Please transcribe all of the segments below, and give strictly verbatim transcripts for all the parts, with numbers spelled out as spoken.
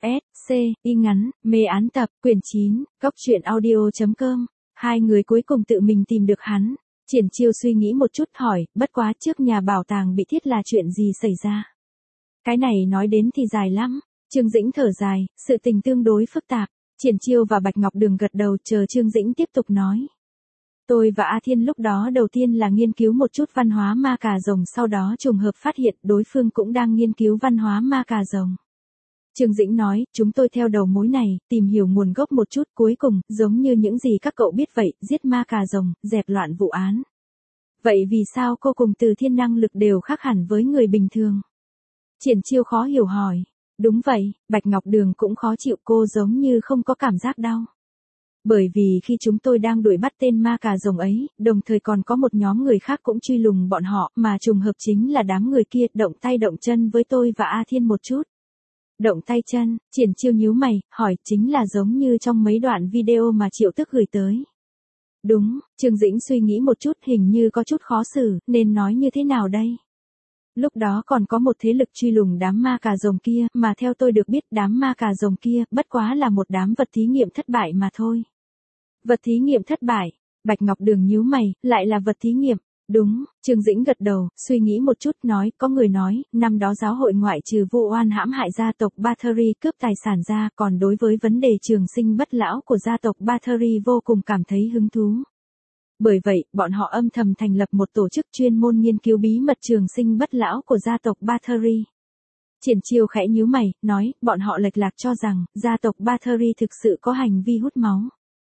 S, C, y ngắn, mê án tập, quyển chín, góc truyện audio.com. Hai người cuối cùng tự mình tìm được hắn. Triển Chiêu suy nghĩ một chút hỏi, bất quá trước nhà bảo tàng bị thiết là chuyện gì xảy ra? Cái này nói đến thì dài lắm. Trương Dĩnh thở dài, sự tình tương đối phức tạp. Triển Chiêu và Bạch Ngọc Đường gật đầu chờ Trương Dĩnh tiếp tục nói. Tôi và A Thiên lúc đó đầu tiên là nghiên cứu một chút văn hóa ma cà rồng, sau đó trùng hợp phát hiện đối phương cũng đang nghiên cứu văn hóa ma cà rồng. Trương Dĩnh nói, chúng tôi theo đầu mối này, tìm hiểu nguồn gốc một chút, cuối cùng, giống như những gì các cậu biết vậy, giết ma cà rồng, dẹp loạn vụ án. Vậy vì sao cô cùng Từ Thiên năng lực đều khác hẳn với người bình thường? Triển Chiêu khó hiểu hỏi. Đúng vậy, Bạch Ngọc Đường cũng khó chịu, cô giống như không có cảm giác đau. Bởi vì khi chúng tôi đang đuổi bắt tên ma cà rồng ấy, đồng thời còn có một nhóm người khác cũng truy lùng bọn họ, mà trùng hợp chính là đám người kia động tay động chân với tôi và A Thiên một chút. Động tay chân, Triển Chiêu nhíu mày, hỏi, chính là giống như trong mấy đoạn video mà Triệu Tức gửi tới. Đúng, Trương Dĩnh suy nghĩ một chút, hình như có chút khó xử, nên nói như thế nào đây? Lúc đó còn có một thế lực truy lùng đám ma cà rồng kia, mà theo tôi được biết đám ma cà rồng kia, bất quá là một đám vật thí nghiệm thất bại mà thôi. Vật thí nghiệm thất bại, Bạch Ngọc Đường nhíu mày, lại là vật thí nghiệm. Đúng, Trương Dĩnh gật đầu, suy nghĩ một chút nói, có người nói, năm đó giáo hội ngoại trừ vu oan hãm hại gia tộc Bathory cướp tài sản ra, còn đối với vấn đề trường sinh bất lão của gia tộc Bathory vô cùng cảm thấy hứng thú. Bởi vậy, bọn họ âm thầm thành lập một tổ chức chuyên môn nghiên cứu bí mật trường sinh bất lão của gia tộc Bathory. Triển Chiêu khẽ nhíu mày, nói, bọn họ lệch lạc cho rằng, gia tộc Bathory thực sự có hành vi hút máu.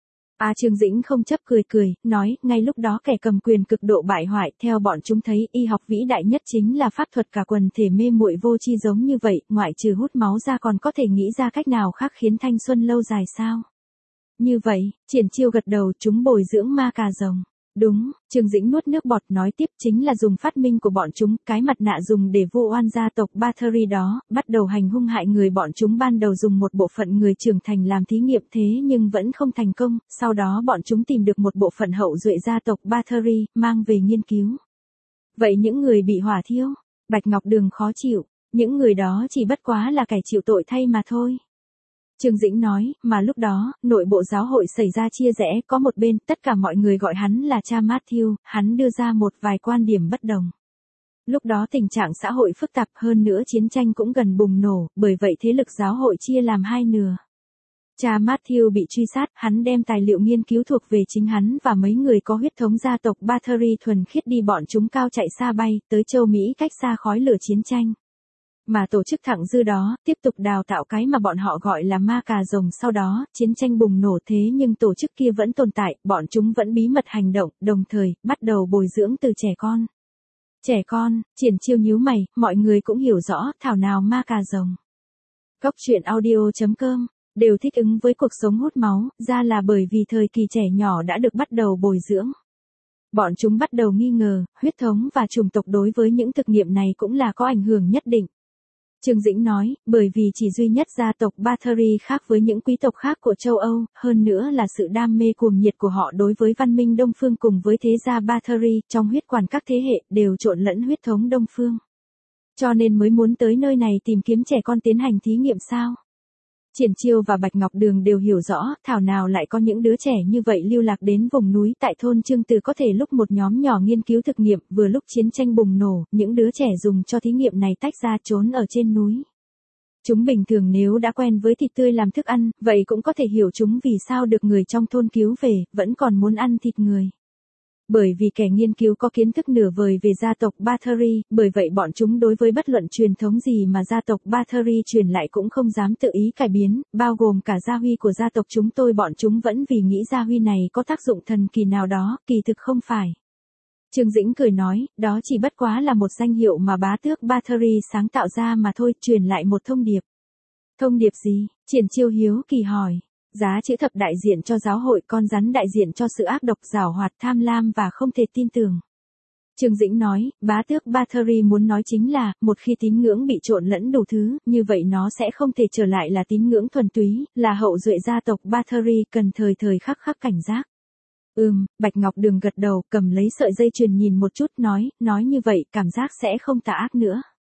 À Trương Dĩnh không chấp cười cười, nói, ngay lúc đó kẻ cầm quyền cực độ bại hoại, theo bọn chúng thấy y học vĩ đại nhất chính là pháp thuật cả quần thể mê muội vô tri giống như vậy, ngoại trừ hút máu ra còn có thể nghĩ ra cách nào khác khiến thanh xuân lâu dài sao? Như vậy, Triển Chiêu gật đầu, chúng bồi dưỡng ma cà rồng. Đúng, Trương Dĩnh nuốt nước bọt nói tiếp, chính là dùng phát minh của bọn chúng, cái mặt nạ dùng để vu oan gia tộc Bathory đó, bắt đầu hành hung hại người bọn chúng ban đầu dùng một bộ phận người trưởng thành làm thí nghiệm thế nhưng vẫn không thành công, sau đó bọn chúng tìm được một bộ phận hậu duệ gia tộc Bathory, mang về nghiên cứu. Vậy những người bị hỏa thiêu, Bạch Ngọc Đường khó chịu, những người đó chỉ bất quá là kẻ chịu tội thay mà thôi. Trương Dĩnh nói, mà lúc đó, nội bộ giáo hội xảy ra chia rẽ, có một bên, tất cả mọi người gọi hắn là cha Matthew, hắn đưa ra một vài quan điểm bất đồng. Lúc đó tình trạng xã hội phức tạp hơn nữa chiến tranh cũng gần bùng nổ, bởi vậy thế lực giáo hội chia làm hai nửa. Cha Matthew bị truy sát, hắn đem tài liệu nghiên cứu thuộc về chính hắn và mấy người có huyết thống gia tộc Bathory thuần khiết đi bọn chúng cao chạy xa bay, tới châu Mỹ cách xa khói lửa chiến tranh. Mà tổ chức thẳng dư đó, tiếp tục đào tạo cái mà bọn họ gọi là ma cà rồng, sau đó, chiến tranh bùng nổ thế nhưng tổ chức kia vẫn tồn tại, bọn chúng vẫn bí mật hành động, đồng thời, bắt đầu bồi dưỡng từ trẻ con. Trẻ con, Triển Chiêu nhíu mày, mọi người cũng hiểu rõ, thảo nào ma cà rồng. Góc truyện audio.com, đều thích ứng với cuộc sống hút máu, ra là bởi vì thời kỳ trẻ nhỏ đã được bắt đầu bồi dưỡng. Bọn chúng bắt đầu nghi ngờ, huyết thống và chủng tộc đối với những thực nghiệm này cũng là có ảnh hưởng nhất định. Trương Dĩnh nói, bởi vì chỉ duy nhất gia tộc Bathory khác với những quý tộc khác của châu Âu, hơn nữa là sự đam mê cuồng nhiệt của họ đối với văn minh Đông Phương cùng với thế gia Bathory, trong huyết quản các thế hệ, đều trộn lẫn huyết thống Đông Phương. Cho nên mới muốn tới nơi này tìm kiếm trẻ con tiến hành thí nghiệm sao? Triển Chiêu và Bạch Ngọc Đường đều hiểu rõ, thảo nào lại có những đứa trẻ như vậy lưu lạc đến vùng núi tại thôn Trương Từ, có thể lúc một nhóm nhỏ nghiên cứu thực nghiệm, vừa lúc chiến tranh bùng nổ, những đứa trẻ dùng cho thí nghiệm này tách ra trốn ở trên núi. Chúng bình thường nếu đã quen với thịt tươi làm thức ăn, vậy cũng có thể hiểu chúng vì sao được người trong thôn cứu về, vẫn còn muốn ăn thịt người. Bởi vì kẻ nghiên cứu có kiến thức nửa vời về gia tộc Bathory, bởi vậy bọn chúng đối với bất luận truyền thống gì mà gia tộc Bathory truyền lại cũng không dám tự ý cải biến, bao gồm cả gia huy của gia tộc chúng tôi, bọn chúng vẫn vì nghĩ gia huy này có tác dụng thần kỳ nào đó, kỳ thực không phải. Trương Dĩnh cười nói, đó chỉ bất quá là một danh hiệu mà bá tước Bathory sáng tạo ra mà thôi, truyền lại một thông điệp. Thông điệp gì? Triển Chiêu hiếu kỳ hỏi. Giá chữ thập đại diện cho giáo hội, con rắn đại diện cho sự ác độc, giảo hoạt, tham lam và không thể tin tưởng. Trương Dĩnh nói, bá tước Bathory muốn nói chính là, một khi tín ngưỡng bị trộn lẫn đủ thứ, như vậy nó sẽ không thể trở lại là tín ngưỡng thuần túy, là hậu duệ gia tộc Bathory, cần thời thời khắc khắc cảnh giác. Ừm, Bạch Ngọc Đường gật đầu, cầm lấy sợi dây chuyền nhìn một chút, nói, nói như vậy, cảm giác sẽ không tà ác nữa.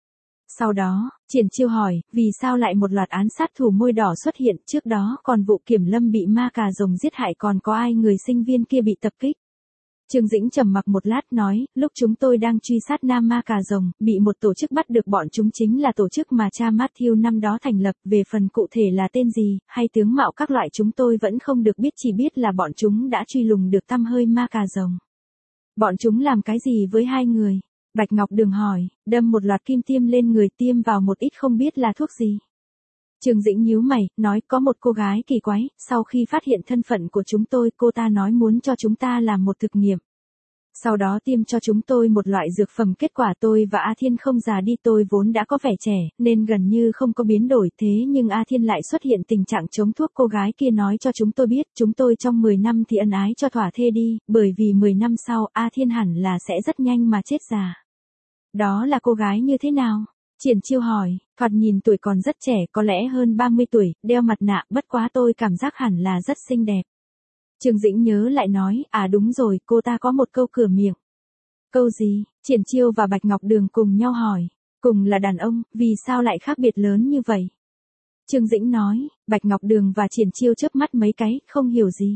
Sau đó, Triển Chiêu hỏi, vì sao lại một loạt án sát thủ môi đỏ xuất hiện, trước đó còn vụ Kiểm Lâm bị ma cà rồng giết hại còn có ai người sinh viên kia bị tập kích. Trương Dĩnh trầm mặc một lát nói, lúc chúng tôi đang truy sát nam ma cà rồng, bị một tổ chức bắt được, bọn chúng chính là tổ chức mà cha Matthew năm đó thành lập, về phần cụ thể là tên gì, hay tướng mạo các loại chúng tôi vẫn không được biết, chỉ biết là bọn chúng đã truy lùng được tăm hơi ma cà rồng. Bọn chúng làm cái gì với hai người? Bạch Ngọc Đường hỏi, đâm một loạt kim tiêm lên người, tiêm vào một ít không biết là thuốc gì. Trương Dĩnh nhíu mày, nói có một cô gái kỳ quái, sau khi phát hiện thân phận của chúng tôi, cô ta nói muốn cho chúng ta làm một thực nghiệm. Sau đó tiêm cho chúng tôi một loại dược phẩm, kết quả tôi và A Thiên không già đi, tôi vốn đã có vẻ trẻ, nên gần như không có biến đổi, thế nhưng A Thiên lại xuất hiện tình trạng chống thuốc, cô gái kia nói cho chúng tôi biết, chúng tôi trong mười năm thì ân ái cho thỏa thê đi, bởi vì mười năm sau, A Thiên hẳn là sẽ rất nhanh mà chết già. Đó là cô gái như thế nào? Triển Chiêu hỏi, thoạt nhìn tuổi còn rất trẻ, có lẽ hơn ba mươi tuổi, đeo mặt nạ, bất quá tôi cảm giác hẳn là rất xinh đẹp. Trương Dĩnh nhớ lại nói, à đúng rồi, cô ta có một câu cửa miệng. Câu gì? Triển Chiêu và Bạch Ngọc Đường cùng nhau hỏi, cùng là đàn ông, vì sao lại khác biệt lớn như vậy? Trương Dĩnh nói, Bạch Ngọc Đường và Triển Chiêu chớp mắt mấy cái, không hiểu gì.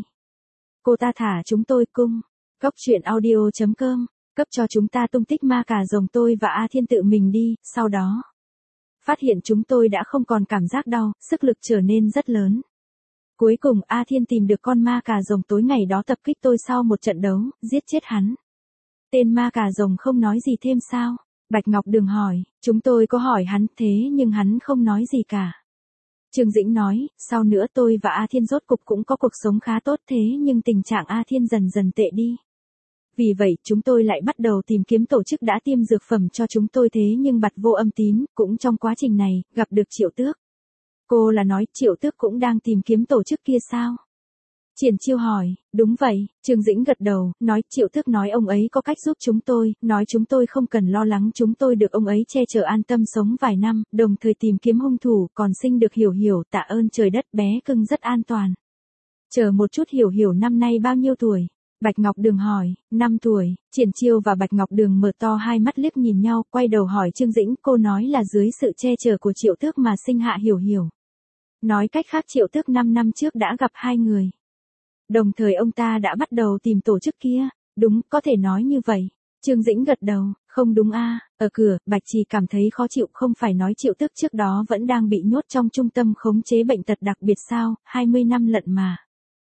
Cô ta thả chúng tôi cung, cốc truyện audio chấm com. Cấp cho chúng ta tung tích ma cà rồng, tôi và A Thiên tự mình đi, sau đó phát hiện chúng tôi đã không còn cảm giác đau, sức lực trở nên rất lớn. Cuối cùng A Thiên tìm được con ma cà rồng tối ngày đó tập kích tôi sau một trận đấu, giết chết hắn. Tên ma cà rồng không nói gì thêm sao? Bạch Ngọc Đường hỏi, chúng tôi có hỏi hắn thế nhưng hắn không nói gì cả. Trương Dĩnh nói, sau nữa tôi và A Thiên rốt cục cũng có cuộc sống khá tốt, thế nhưng tình trạng A Thiên dần dần tệ đi. Vì vậy, chúng tôi lại bắt đầu tìm kiếm tổ chức đã tiêm dược phẩm cho chúng tôi, thế nhưng bặt vô âm tín, cũng trong quá trình này, gặp được Triệu Tước. Cô là nói Triệu Tước cũng đang tìm kiếm tổ chức kia sao? Triển Chiêu hỏi, đúng vậy, Trương Dĩnh gật đầu, nói Triệu Tước nói ông ấy có cách giúp chúng tôi, nói chúng tôi không cần lo lắng, chúng tôi được ông ấy che chở an tâm sống vài năm, đồng thời tìm kiếm hung thủ, còn sinh được Hiểu Hiểu, tạ ơn trời đất, bé cưng rất an toàn. Chờ một chút, Hiểu Hiểu năm nay bao nhiêu tuổi? Bạch Ngọc Đường hỏi, năm tuổi, Triển Chiêu và Bạch Ngọc Đường mở to hai mắt liếc nhìn nhau, quay đầu hỏi Trương Dĩnh, cô nói là dưới sự che chở của Triệu Tước mà sinh hạ Hiểu Hiểu. Nói cách khác Triệu Tước năm năm trước đã gặp hai người. Đồng thời ông ta đã bắt đầu tìm tổ chức kia, đúng, có thể nói như vậy. Trương Dĩnh gật đầu, không đúng a, ở cửa, Bạch Trì cảm thấy khó chịu, không phải nói Triệu Tước trước đó vẫn đang bị nhốt trong trung tâm khống chế bệnh tật đặc biệt sao, hai mươi năm lận mà.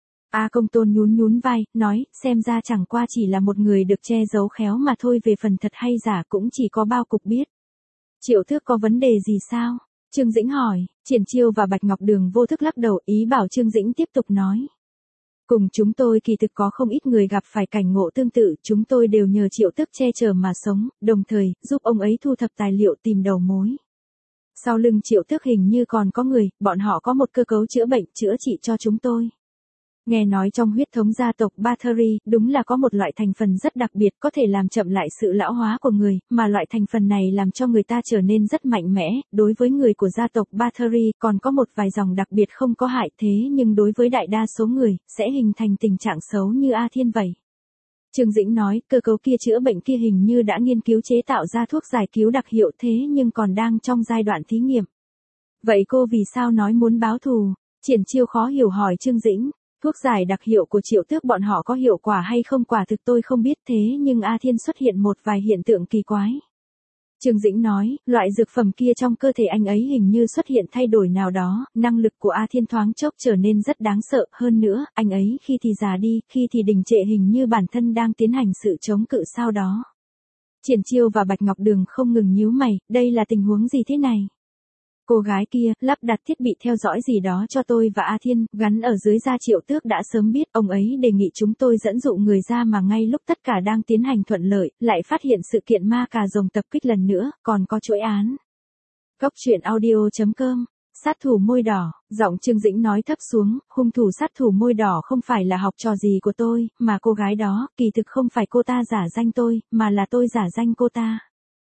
A Công Tôn nhún nhún vai, nói, xem ra chẳng qua chỉ là một người được che giấu khéo mà thôi, về phần thật hay giả cũng chỉ có bao cục biết. Triệu Tước có vấn đề gì sao? Trương Dĩnh hỏi, Triển Chiêu và Bạch Ngọc Đường vô thức lắc đầu, ý bảo Trương Dĩnh tiếp tục nói. Cùng chúng tôi kỳ thực có không ít người gặp phải cảnh ngộ tương tự, chúng tôi đều nhờ Triệu Tước che chở mà sống, đồng thời, giúp ông ấy thu thập tài liệu tìm đầu mối. Sau lưng Triệu Tước hình như còn có người, bọn họ có một cơ cấu chữa bệnh, chữa trị cho chúng tôi. Nghe nói trong huyết thống gia tộc Bathory, đúng là có một loại thành phần rất đặc biệt có thể làm chậm lại sự lão hóa của người, mà loại thành phần này làm cho người ta trở nên rất mạnh mẽ, đối với người của gia tộc Bathory còn có một vài dòng đặc biệt không có hại, thế nhưng đối với đại đa số người, sẽ hình thành tình trạng xấu như A Thiên vậy. Trương Dĩnh nói, cơ cấu kia chữa bệnh kia hình như đã nghiên cứu chế tạo ra thuốc giải cứu đặc hiệu, thế nhưng còn đang trong giai đoạn thí nghiệm. Vậy cô vì sao nói muốn báo thù? Triển Chiêu khó hiểu hỏi Trương Dĩnh. Thuốc giải đặc hiệu của Triệu Tước bọn họ có hiệu quả hay không quả thực tôi không biết, thế nhưng A Thiên xuất hiện một vài hiện tượng kỳ quái. Trương Dĩnh nói, loại dược phẩm kia trong cơ thể anh ấy hình như xuất hiện thay đổi nào đó, năng lực của A Thiên thoáng chốc trở nên rất đáng sợ, hơn nữa, anh ấy khi thì già đi, khi thì đình trệ, hình như bản thân đang tiến hành sự chống cự sao đó. Triển Chiêu và Bạch Ngọc Đường không ngừng nhíu mày, đây là tình huống gì thế này? Cô gái kia, lắp đặt thiết bị theo dõi gì đó cho tôi và A Thiên, gắn ở dưới da. Triệu Tước đã sớm biết, ông ấy đề nghị chúng tôi dẫn dụ người ra mà ngay lúc tất cả đang tiến hành thuận lợi, lại phát hiện sự kiện ma cà rồng tập kích lần nữa, còn có chuỗi án. Cốc truyện audio chấm com, sát thủ môi đỏ, giọng Trương Dĩnh nói thấp xuống, hung thủ sát thủ môi đỏ không phải là học trò gì của tôi, mà cô gái đó, kỳ thực không phải cô ta giả danh tôi, mà là tôi giả danh cô ta.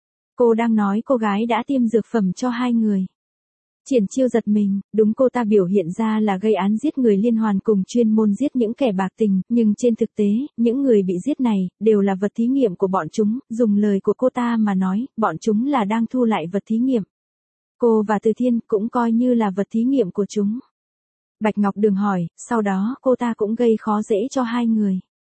Cô đang nói cô gái đã tiêm dược phẩm cho hai người. Triển Chiêu giật mình, đúng, cô ta biểu hiện ra là gây án giết người liên hoàn cùng chuyên môn giết những kẻ bạc tình, nhưng trên thực tế, những người bị giết này, đều là vật thí nghiệm của bọn chúng, dùng lời của cô ta mà nói, bọn chúng là đang thu lại vật thí nghiệm. Cô và Từ Thiên cũng coi như là vật thí nghiệm của chúng. Bạch Ngọc Đường hỏi, sau đó cô ta cũng gây khó dễ cho hai người.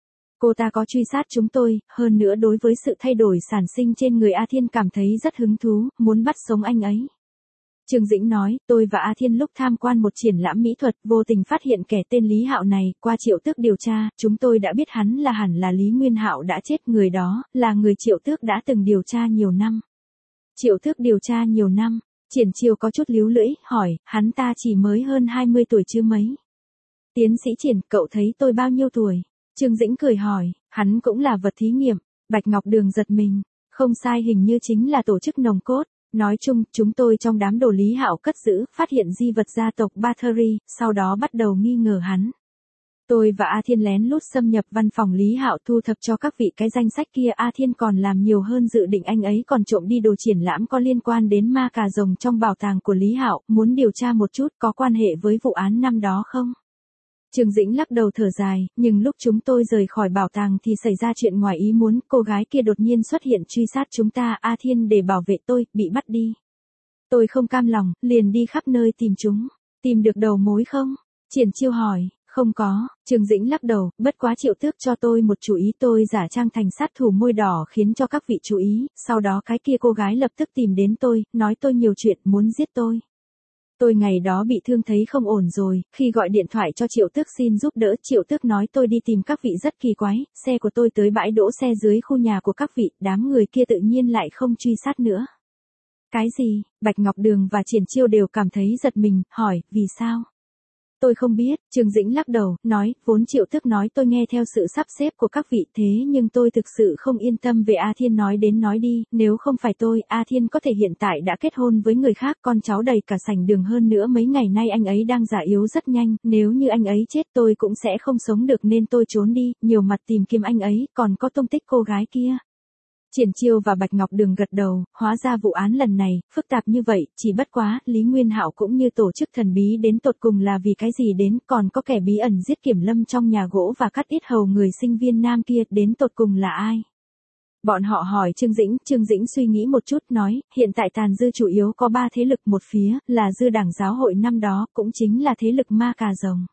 Cô ta có truy sát chúng tôi, hơn nữa đối với sự thay đổi sản sinh trên người A Thiên cảm thấy rất hứng thú, muốn bắt sống anh ấy. Trương Dĩnh nói, tôi và A Thiên lúc tham quan một triển lãm mỹ thuật, vô tình phát hiện kẻ tên Lý Hạo này, qua Triệu Tước điều tra, chúng tôi đã biết hắn là hẳn là Lý Nguyên Hạo đã chết, người đó, là người Triệu Tước đã từng điều tra nhiều năm. Triệu Tước điều tra nhiều năm, Triển Chiêu có chút líu lưỡi, hỏi, hắn ta chỉ mới hơn hai mươi tuổi chứ mấy. Tiến sĩ Triển, cậu thấy tôi bao nhiêu tuổi? Trương Dĩnh cười hỏi, hắn cũng là vật thí nghiệm. Bạch Ngọc Đường giật mình, không sai, hình như chính là tổ chức nòng cốt. Nói chung, chúng tôi trong đám đồ Lý Hạo cất giữ, phát hiện di vật gia tộc Bathory, sau đó bắt đầu nghi ngờ hắn. Tôi và A Thiên lén lút xâm nhập văn phòng Lý Hạo thu thập cho các vị cái danh sách kia. A Thiên còn làm nhiều hơn dự định, anh ấy còn trộm đi đồ triển lãm có liên quan đến ma cà rồng trong bảo tàng của Lý Hạo, muốn điều tra một chút có quan hệ với vụ án năm đó không? Trương Dĩnh lắc đầu thở dài, nhưng lúc chúng tôi rời khỏi bảo tàng thì xảy ra chuyện ngoài ý muốn, cô gái kia đột nhiên xuất hiện truy sát chúng ta, A Thiên để bảo vệ tôi, bị bắt đi. Tôi không cam lòng, liền đi khắp nơi tìm chúng. Tìm được đầu mối không? Triển Chiêu hỏi, không có, Trương Dĩnh lắc đầu, bất quá Triệu Tước cho tôi một chủ ý, tôi giả trang thành sát thủ môi đỏ khiến cho các vị chú ý, sau đó cái kia cô gái lập tức tìm đến tôi, nói tôi nhiều chuyện, muốn giết tôi. Tôi ngày đó bị thương thấy không ổn rồi, khi gọi điện thoại cho Triệu Tước xin giúp đỡ, Triệu Tước nói tôi đi tìm các vị rất kỳ quái, xe của tôi tới bãi đỗ xe dưới khu nhà của các vị, đám người kia tự nhiên lại không truy sát nữa. Cái gì? Bạch Ngọc Đường và Triển Chiêu đều cảm thấy giật mình, hỏi, vì sao? Tôi không biết, Trương Dĩnh lắc đầu, nói, vốn Triệu Tước nói tôi nghe theo sự sắp xếp của các vị, thế nhưng tôi thực sự không yên tâm về A Thiên, nói đến nói đi, nếu không phải tôi, A Thiên có thể hiện tại đã kết hôn với người khác, con cháu đầy cả sảnh đường, hơn nữa mấy ngày nay anh ấy đang già yếu rất nhanh, nếu như anh ấy chết tôi cũng sẽ không sống được nên tôi trốn đi, nhiều mặt tìm kiếm anh ấy, còn có tung tích cô gái kia. Triển Chiêu và Bạch Ngọc Đường gật đầu, hóa ra vụ án lần này, phức tạp như vậy, chỉ bất quá, Lý Nguyên Hạo cũng như tổ chức thần bí đến tột cùng là vì cái gì đến, còn có kẻ bí ẩn giết Kiểm Lâm trong nhà gỗ và cắt ít hầu người sinh viên nam kia, đến tột cùng là ai? Bọn họ hỏi Trương Dĩnh, Trương Dĩnh suy nghĩ một chút nói, hiện tại tàn dư chủ yếu có ba thế lực, một phía, là dư đảng giáo hội năm đó, cũng chính là thế lực ma cà rồng.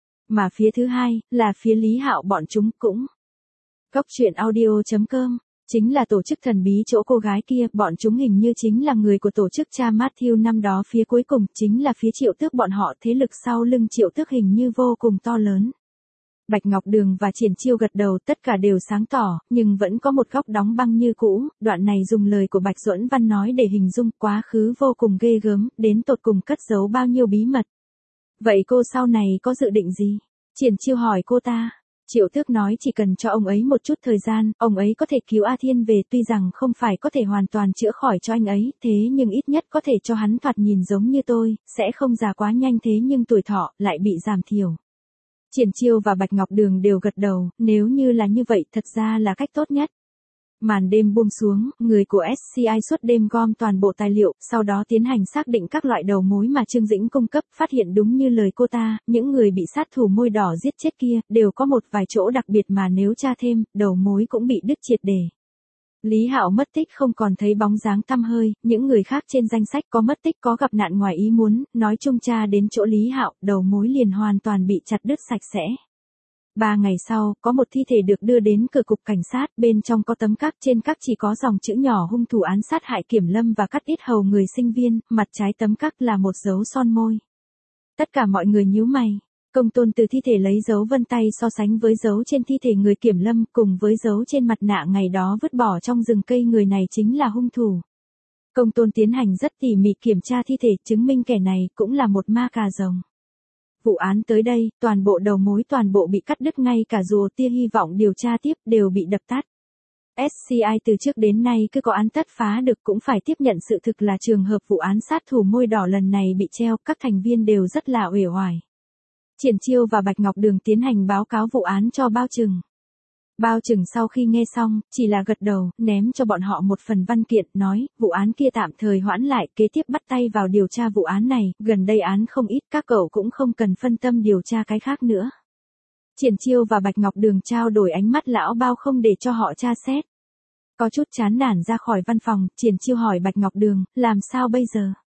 Mà phía thứ hai, là phía Lý Hạo bọn chúng cũng. Góc truyện audio chấm com chính là tổ chức thần bí chỗ cô gái kia, bọn chúng hình như chính là người của tổ chức cha Matthew năm đó, phía cuối cùng, chính là phía Triệu Tước bọn họ, thế lực sau lưng Triệu Tước hình như vô cùng to lớn. Bạch Ngọc Đường và Triển Chiêu gật đầu, tất cả đều sáng tỏ, nhưng vẫn có một góc đóng băng như cũ, đoạn này dùng lời của Bạch Duẫn Văn nói để hình dung, quá khứ vô cùng ghê gớm, đến tột cùng cất giấu bao nhiêu bí mật. Vậy cô sau này có dự định gì? Triển Chiêu hỏi cô ta. Triệu Tước nói chỉ cần cho ông ấy một chút thời gian, ông ấy có thể cứu A Thiên về, tuy rằng không phải có thể hoàn toàn chữa khỏi cho anh ấy, thế nhưng ít nhất có thể cho hắn thoạt nhìn giống như tôi, sẽ không già quá nhanh, thế nhưng tuổi thọ lại bị giảm thiểu. Triển Chiêu và Bạch Ngọc Đường đều gật đầu, nếu như là như vậy thật ra là cách tốt nhất. Màn đêm buông xuống, người của ét xê i suốt đêm gom toàn bộ tài liệu, sau đó tiến hành xác định các loại đầu mối mà Trương Dĩnh cung cấp, phát hiện đúng như lời cô ta, những người bị sát thủ môi đỏ giết chết kia, đều có một vài chỗ đặc biệt mà nếu tra thêm, đầu mối cũng bị đứt triệt để. Lý Hạo mất tích không còn thấy bóng dáng tăm hơi, những người khác trên danh sách có mất tích có gặp nạn ngoài ý muốn, nói chung tra đến chỗ Lý Hạo, đầu mối liền hoàn toàn bị chặt đứt sạch sẽ. Ba ngày sau, có một thi thể được đưa đến cửa cục cảnh sát, bên trong có tấm các, trên các chỉ có dòng chữ nhỏ hung thủ án sát hại Kiểm Lâm và cắt ít hầu người sinh viên, mặt trái tấm các là một dấu son môi. Tất cả mọi người nhíu mày. Công Tôn từ thi thể lấy dấu vân tay so sánh với dấu trên thi thể người Kiểm Lâm cùng với dấu trên mặt nạ ngày đó vứt bỏ trong rừng cây, người này chính là hung thủ. Công Tôn tiến hành rất tỉ mỉ kiểm tra thi thể, chứng minh kẻ này cũng là một ma cà rồng. Vụ án tới đây, toàn bộ đầu mối toàn bộ bị cắt đứt, ngay cả dù tia hy vọng điều tra tiếp đều bị dập tắt. ét xê i từ trước đến nay cứ có án tất phá được cũng phải tiếp nhận sự thực là trường hợp vụ án sát thủ môi đỏ lần này bị treo, các thành viên đều rất là uể oải. Triển Chiêu và Bạch Ngọc Đường tiến hành báo cáo vụ án cho Bao Trừng. Bao Trừng sau khi nghe xong, chỉ là gật đầu, ném cho bọn họ một phần văn kiện, nói, vụ án kia tạm thời hoãn lại, kế tiếp bắt tay vào điều tra vụ án này, gần đây án không ít, các cậu cũng không cần phân tâm điều tra cái khác nữa. Triển Chiêu và Bạch Ngọc Đường trao đổi ánh mắt, lão Bao không để cho họ tra xét. Có chút chán nản ra khỏi văn phòng, Triển Chiêu hỏi Bạch Ngọc Đường, làm sao bây giờ?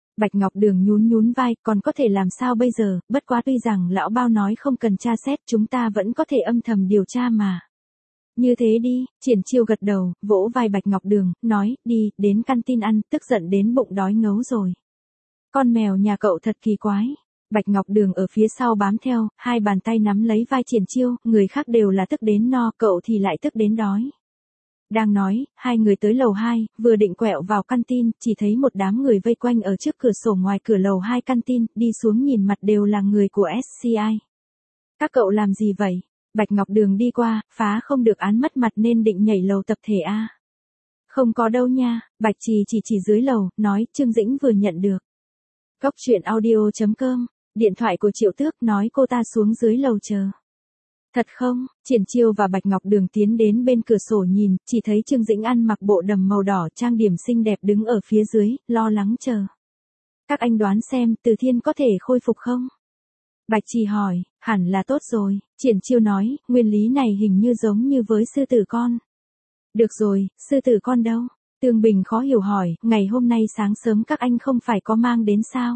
Bạch Ngọc Đường nhún nhún vai, còn có thể làm sao bây giờ, bất quá tuy rằng lão bao nói không cần tra xét, chúng ta vẫn có thể âm thầm điều tra mà. Như thế đi, Triển Chiêu gật đầu, vỗ vai Bạch Ngọc Đường, nói, đi, đến căn tin ăn, tức giận đến bụng đói ngấu rồi. Con mèo nhà cậu thật kỳ quái. Bạch Ngọc Đường ở phía sau bám theo, hai bàn tay nắm lấy vai Triển Chiêu, người khác đều là tức đến no, cậu thì lại tức đến đói. Đang nói, hai người tới lầu hai, vừa định quẹo vào căn tin, chỉ thấy một đám người vây quanh ở trước cửa sổ ngoài cửa lầu hai căn tin, đi xuống nhìn mặt đều là người của ét xê i. Các cậu làm gì vậy? Bạch Ngọc Đường đi qua, phá không được án mất mặt nên định nhảy lầu tập thể A. Không có đâu nha, Bạch Trì chỉ chỉ dưới lầu, nói, Trương Dĩnh vừa nhận được. Cốc truyện audio chấm com, điện thoại của Triệu Tước nói cô ta xuống dưới lầu chờ. Thật không? Triển Chiêu và Bạch Ngọc Đường tiến đến bên cửa sổ nhìn, chỉ thấy Trương Dĩnh ăn mặc bộ đầm màu đỏ trang điểm xinh đẹp đứng ở phía dưới, lo lắng chờ. Các anh đoán xem, Từ Thiên có thể khôi phục không? Bạch Trì hỏi, hẳn là tốt rồi, Triển Chiêu nói, nguyên lý này hình như giống như với sư tử con. Được rồi, sư tử con đâu? Tương Bình khó hiểu hỏi, ngày hôm nay sáng sớm các anh không phải có mang đến sao?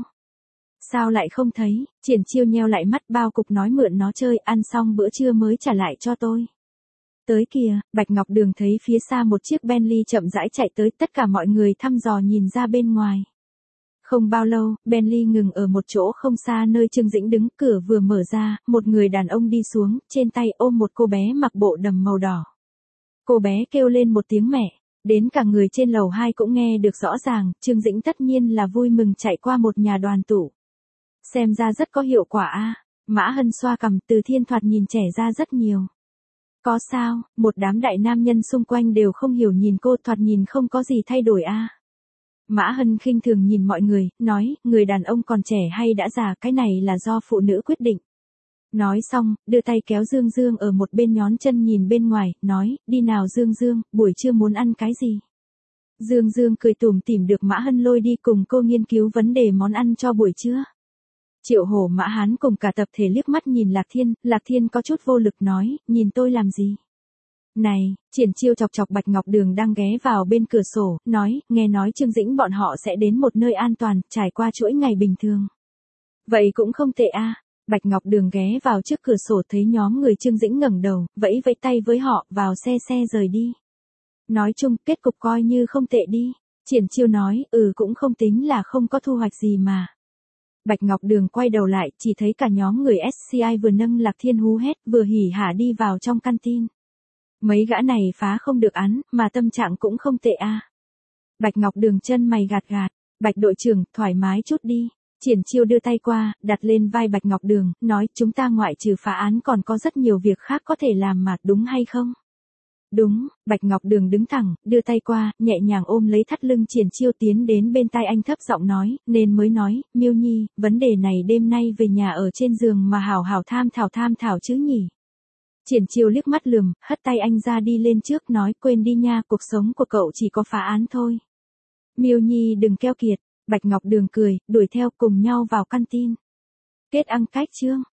Sao lại không thấy? Triển Chiêu nheo lại mắt, bao cục nói mượn nó chơi, ăn xong bữa trưa mới trả lại cho tôi. Tới kìa, Bạch Ngọc Đường thấy phía xa một chiếc Bentley chậm rãi chạy tới, tất cả mọi người thăm dò nhìn ra bên ngoài. Không bao lâu, Bentley ngừng ở một chỗ không xa nơi Trương Dĩnh đứng, cửa vừa mở ra, một người đàn ông đi xuống, trên tay ôm một cô bé mặc bộ đầm màu đỏ. Cô bé kêu lên một tiếng mẹ, đến cả người trên lầu hai cũng nghe được rõ ràng, Trương Dĩnh tất nhiên là vui mừng chạy qua một nhà đoàn tụ. Xem ra rất có hiệu quả a. Mã Hân xoa cằm, Từ Thiên thoạt nhìn trẻ ra rất nhiều. Có sao, một đám đại nam nhân xung quanh đều không hiểu nhìn cô, thoạt nhìn không có gì thay đổi a. Mã Hân khinh thường nhìn mọi người, nói, người đàn ông còn trẻ hay đã già, cái này là do phụ nữ quyết định. Nói xong, đưa tay kéo Dương Dương ở một bên nhón chân nhìn bên ngoài, nói, đi nào Dương Dương, buổi trưa muốn ăn cái gì? Dương Dương cười tủm tỉm được Mã Hân lôi đi cùng cô nghiên cứu vấn đề món ăn cho buổi trưa. Triệu Hổ Mã Hán cùng cả tập thể liếc mắt nhìn Lạc Thiên, Lạc Thiên có chút vô lực nói, nhìn tôi làm gì? Này, Triển Chiêu chọc chọc Bạch Ngọc Đường đang ghé vào bên cửa sổ, nói, nghe nói Trương Dĩnh bọn họ sẽ đến một nơi an toàn, trải qua chuỗi ngày bình thường. Vậy cũng không tệ a. Bạch Ngọc Đường ghé vào trước cửa sổ thấy nhóm người Trương Dĩnh ngẩng đầu, vẫy vẫy tay với họ, vào xe xe rời đi. Nói chung, kết cục coi như không tệ đi. Triển Chiêu nói, ừ cũng không tính là không có thu hoạch gì mà. Bạch Ngọc Đường quay đầu lại, chỉ thấy cả nhóm người ét xê i vừa nâng Lạc Thiên hú hét, vừa hỉ hả đi vào trong căn tin. Mấy gã này phá không được án, mà tâm trạng cũng không tệ a. Bạch Ngọc Đường chân mày gạt gạt, Bạch đội trưởng, thoải mái chút đi. Triển Chiêu đưa tay qua, đặt lên vai Bạch Ngọc Đường, nói, chúng ta ngoại trừ phá án còn có rất nhiều việc khác có thể làm mà, đúng hay không? Đúng, Bạch Ngọc Đường đứng thẳng, đưa tay qua, nhẹ nhàng ôm lấy thắt lưng Triển Chiêu tiến đến bên tai anh thấp giọng nói, nên mới nói, Miêu Nhi, vấn đề này đêm nay về nhà ở trên giường mà hảo hảo tham thảo tham thảo chứ nhỉ. Triển Chiêu liếc mắt lườm, hất tay anh ra đi lên trước, nói, quên đi nha, cuộc sống của cậu chỉ có phá án thôi. Miêu Nhi đừng keo kiệt. Bạch Ngọc Đường cười, đuổi theo cùng nhau vào căn tin. Kết ăn cách chương.